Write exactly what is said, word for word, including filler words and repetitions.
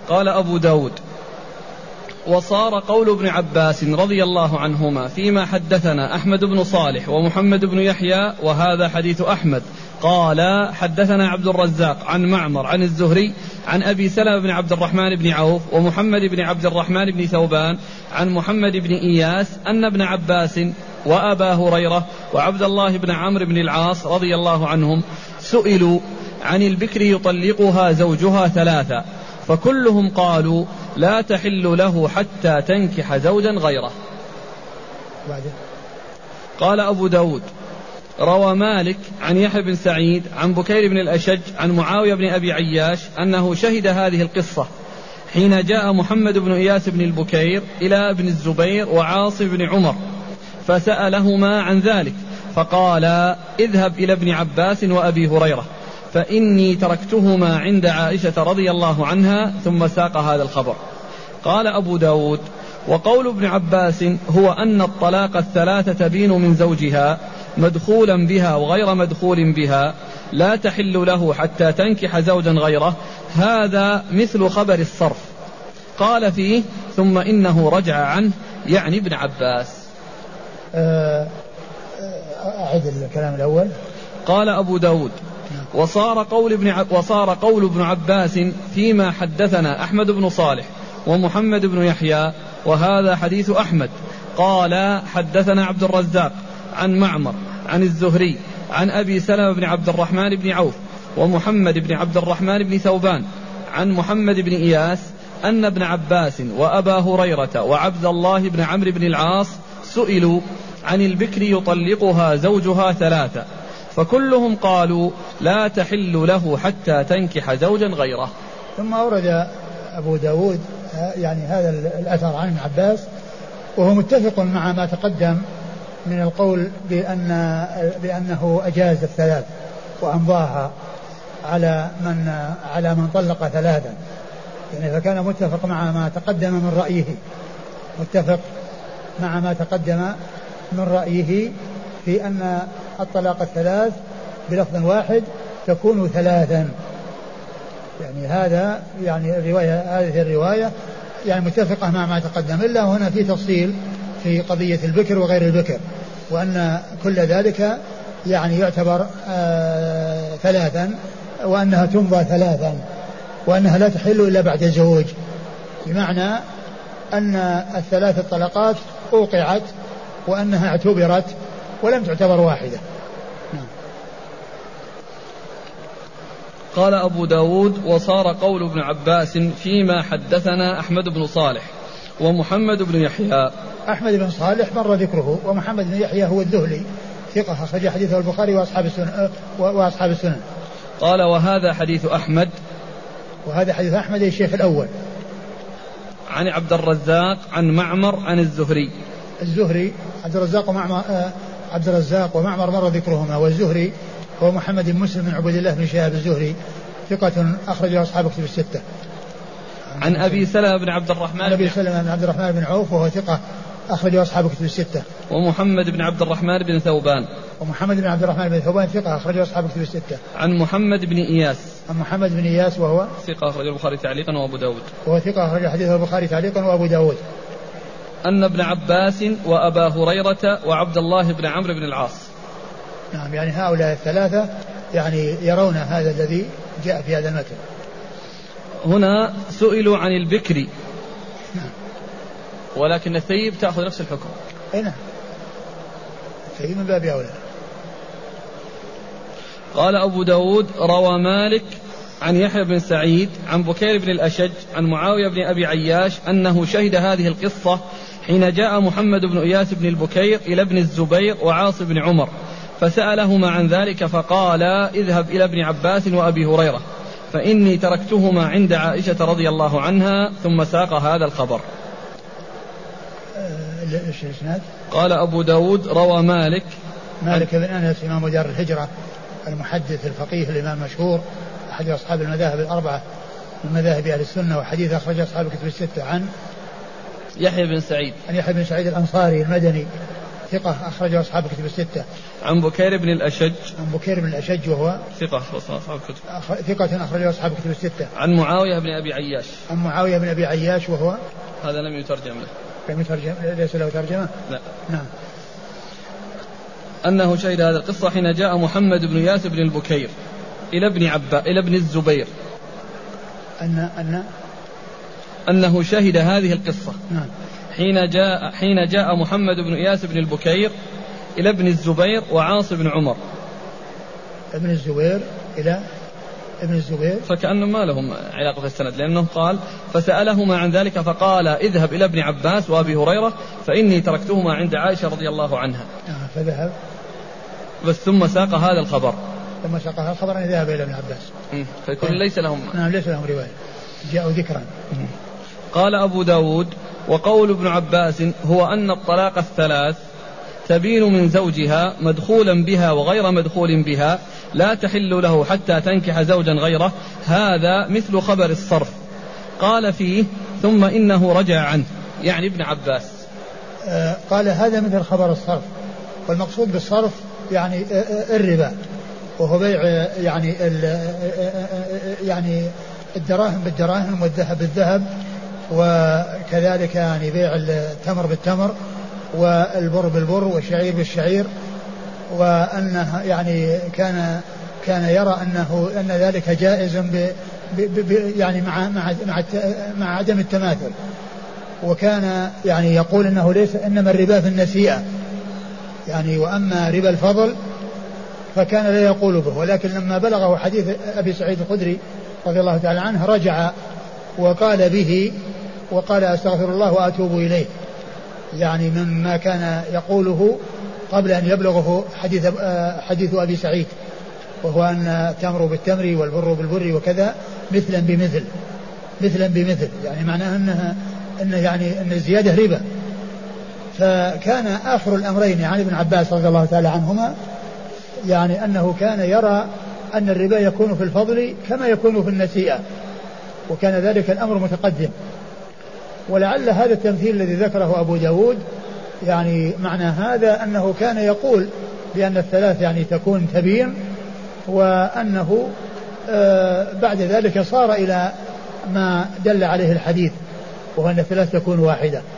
قال أبو داود: وصار قول ابن عباس رضي الله عنهما فيما حدثنا أحمد بن صالح ومحمد بن يحيى وهذا حديث أحمد. قال: حدثنا عبد الرزاق عن معمر عن الزهري عن أبي سلمة بن عبد الرحمن بن عوف ومحمد بن عبد الرحمن بن ثوبان عن محمد بن إياس أن ابن عباس وأبا هريرة وعبد الله بن عمرو بن العاص رضي الله عنهم سئلوا عن البكر يطلقها زوجها ثلاثة، فكلهم قالوا: لا تحل له حتى تنكح زوجا غيره. قال أبو داود: روى مالك عن يحيى بن سعيد عن بكير بن الأشج عن معاوية بن أبي عياش أنه شهد هذه القصة حين جاء محمد بن إياس بن البكير إلى ابن الزبير وعاصم بن عمر فسألهما عن ذلك، فقال: اذهب إلى ابن عباس وأبي هريرة فإني تركتهما عند عائشة رضي الله عنها، ثم ساق هذا الخبر. قال أبو داود: وقول ابن عباس هو أن الطلاق الثلاثة تبين من زوجها مدخولا بها وغير مدخول بها، لا تحل له حتى تنكح زوجا غيره، هذا مثل خبر الصرف. قال فيه: ثم إنه رجع عنه، يعني ابن عباس. أعد الكلام الأول. قال أبو داود: وصار قول ابن ع... وصار قول ابن عباس فيما حدثنا أحمد بن صالح ومحمد بن يحيى وهذا حديث أحمد. قال: حدثنا عبد الرزاق عن معمر عن الزهري عن أبي سلمة بن عبد الرحمن بن عوف ومحمد بن عبد الرحمن بن ثوبان عن محمد بن إياس أن ابن عباس وأبا هريرة وعبد الله بن عمرو بن العاص سئلوا عن البكر يطلقها زوجها ثلاثة، فكلهم قالوا: لا تحل له حتى تنكح زوجا غيره. ثم أورد أبو داود يعني هذا الأثر عن ابن عباس، وهو متفق مع ما تقدم من القول بأن بأنه أجاز الثلاث وأمضاها على من على من طلق ثلاثا، يعني فكان متفق مع ما تقدم من رأيه متفق مع ما تقدم من رأيه في أن الطلاق الثلاث بلفظ واحد تكون ثلاثا، يعني هذا يعني الرواية هذه الرواية يعني متفقة مع ما تقدم، إلا هنا في تفصيل في قضية البكر وغير البكر، وأن كل ذلك يعني يعتبر آه ثلاثا، وأنها تمضى ثلاثا، وأنها لا تحل إلا بعد الزوج، بمعنى أن الثلاث الطلقات أوقعت وأنها اعتبرت ولم تعتبر واحدة. قال أبو داود: وصار قول ابن عباس فيما حدثنا أحمد بن صالح ومحمد بن يحيى. أحمد بن صالح مر ذكره، ومحمد بن يحيى هو الذهلي ثقة أخرج حديثه البخاري وأصحاب السنن وأصحاب السنن. قال: وهذا حديث أحمد. وهذا حديث أحمد الشيخ الأول عن عبد الرزاق عن معمر عن الزهري. الزهري عبد الرزاق ومعمر آه عبد الرزاق ومعمر مر ذكرهما، والزهري هو محمد بن مسلم بن عبد الله بن شهاب الزهري ثقة أخرجه أصحاب كتب الستة. عن أبي سلمة بن عبد الرحمن عن أبي سلمة بن عبد الرحمن بن عوف وهو ثقة أخرجه أصحاب كتب الستة. ومحمد بن عبد الرحمن بن ثوبان. ومحمد بن عبد الرحمن بن ثوبان ثقة أخرجه أصحاب كتب الستة. عن محمد بن إياس. عن محمد بن إياس وهو ثقة أخرجه البخاري تعليقا وأبو داود. وهو ثقة أخرج حديثه البخاري تعليقا وأبو داود. أن ابن عباس وأبا هريرة وعبد الله بن عمرو بن العاص. نعم، يعني هؤلاء الثلاثة يعني يرون هذا الذي جاء في هذا المتن. هنا سئلوا عن البكر. نعم. ولكن الثيب تأخذ نفس الحكم. أي نعم، الثيب من باب أولى. قال أبو داود: روى مالك عن يحيى بن سعيد عن بكير بن الأشج عن معاوية بن أبي عياش أنه شهد هذه القصة حين جاء محمد بن إياس بن البكير إلى ابن الزبير وعاص بن عمر فسألهما عن ذلك، فقال: اذهب إلى ابن عباس وأبي هريرة فإني تركتهما عند عائشة رضي الله عنها، ثم ساق هذا الخبر. قال أبو داود: روى مالك مالك بن أنس إمام دار الهجرة المحدث الفقيه الإمام المشهور أحد أصحاب المذاهب الأربعة من مذاهب أهل السنة، وحديث أخرج أصحاب الكتب الستة. عن يحيى بن سعيد عن يحيى بن سعيد الأنصاري المدني ثقة أخرجه أصحاب الكتب الستة. عن بكير بن الأشج عن بكير بن الأشج وهو ثقة أصحاب الكتب ثقة أخرجه أصحاب الكتب الستة. عن معاوية بن أبي عياش عن معاوية بن أبي عياش وهو هذا لم يترجم له. لم يترجم ليس له ترجمة. لا. نعم. أنه شهد هذه القصة حين جاء محمد بن إياس بن البكير إلى ابن عبا إلى ابن الزبير. أن أن أنه شهد هذه القصة. نعم. حين جاء حين جاء محمد بن إياس بن البكير إلى ابن الزبير وعاص بن عمر. ابن الزبير إلى ابن الزبير فكأنه ما لهم علاقة في السند لأنه قال فسألهما عن ذلك فقال اذهب إلى ابن عباس وأبي هريرة فإني تركتهما عند عائشة رضي الله عنها. آه فذهب بس ثم ساق هذا الخبر ثم ساق هذا الخبر أن ذهب إلى ابن عباس. فيكون ليس لهم نعم ليس لهم رواية جاءوا ذكرا. قال أبو داود وقول ابن عباس هو أن الطلاق الثلاث تبين من زوجها مدخولا بها وغير مدخول بها لا تحل له حتى تنكح زوجا غيره هذا مثل خبر الصرف. قال فيه ثم إنه رجع عنه يعني ابن عباس. آه قال هذا مثل خبر الصرف والمقصود بالصرف يعني الربا وهو بيع يعني يعني الدراهم بالدراهم والذهب بالذهب وكذلك يعني بيع التمر بالتمر والبر بالبر والشعير بالشعير وأنه يعني كان كان يرى أنه أن ذلك جائز ب ب يعني مع مع مع مع عدم التماثل وكان يعني يقول أنه ليس إنما الربا في النسيئة يعني وأما ربا الفضل فكان لا يقول به ولكن لما بلغه حديث أبي سعيد الخدري رضي الله تعالى عنه رجع وقال به وقال أستغفر الله وأتوب إليه يعني مما كان يقوله قبل أن يبلغه حديث حديث أبي سعيد وهو أن التمر بالتمر والبر بالبر وكذا مثلا بمثل مثلا بمثل يعني معناه أنها أن يعني أن الزيادة ربا. فكان آخر الأمرين عن ابن عباس رضي الله تعالى عنهما يعني أنه كان يرى أن الربا يكون في الفضل كما يكون في النسيئة وكان ذلك الأمر متقدم. ولعل هذا التمثيل الذي ذكره أبو داود يعني معنى هذا أنه كان يقول بأن الثلاث يعني تكون تبين وأنه آه بعد ذلك صار إلى ما دل عليه الحديث وهو أن الثلاث تكون واحدة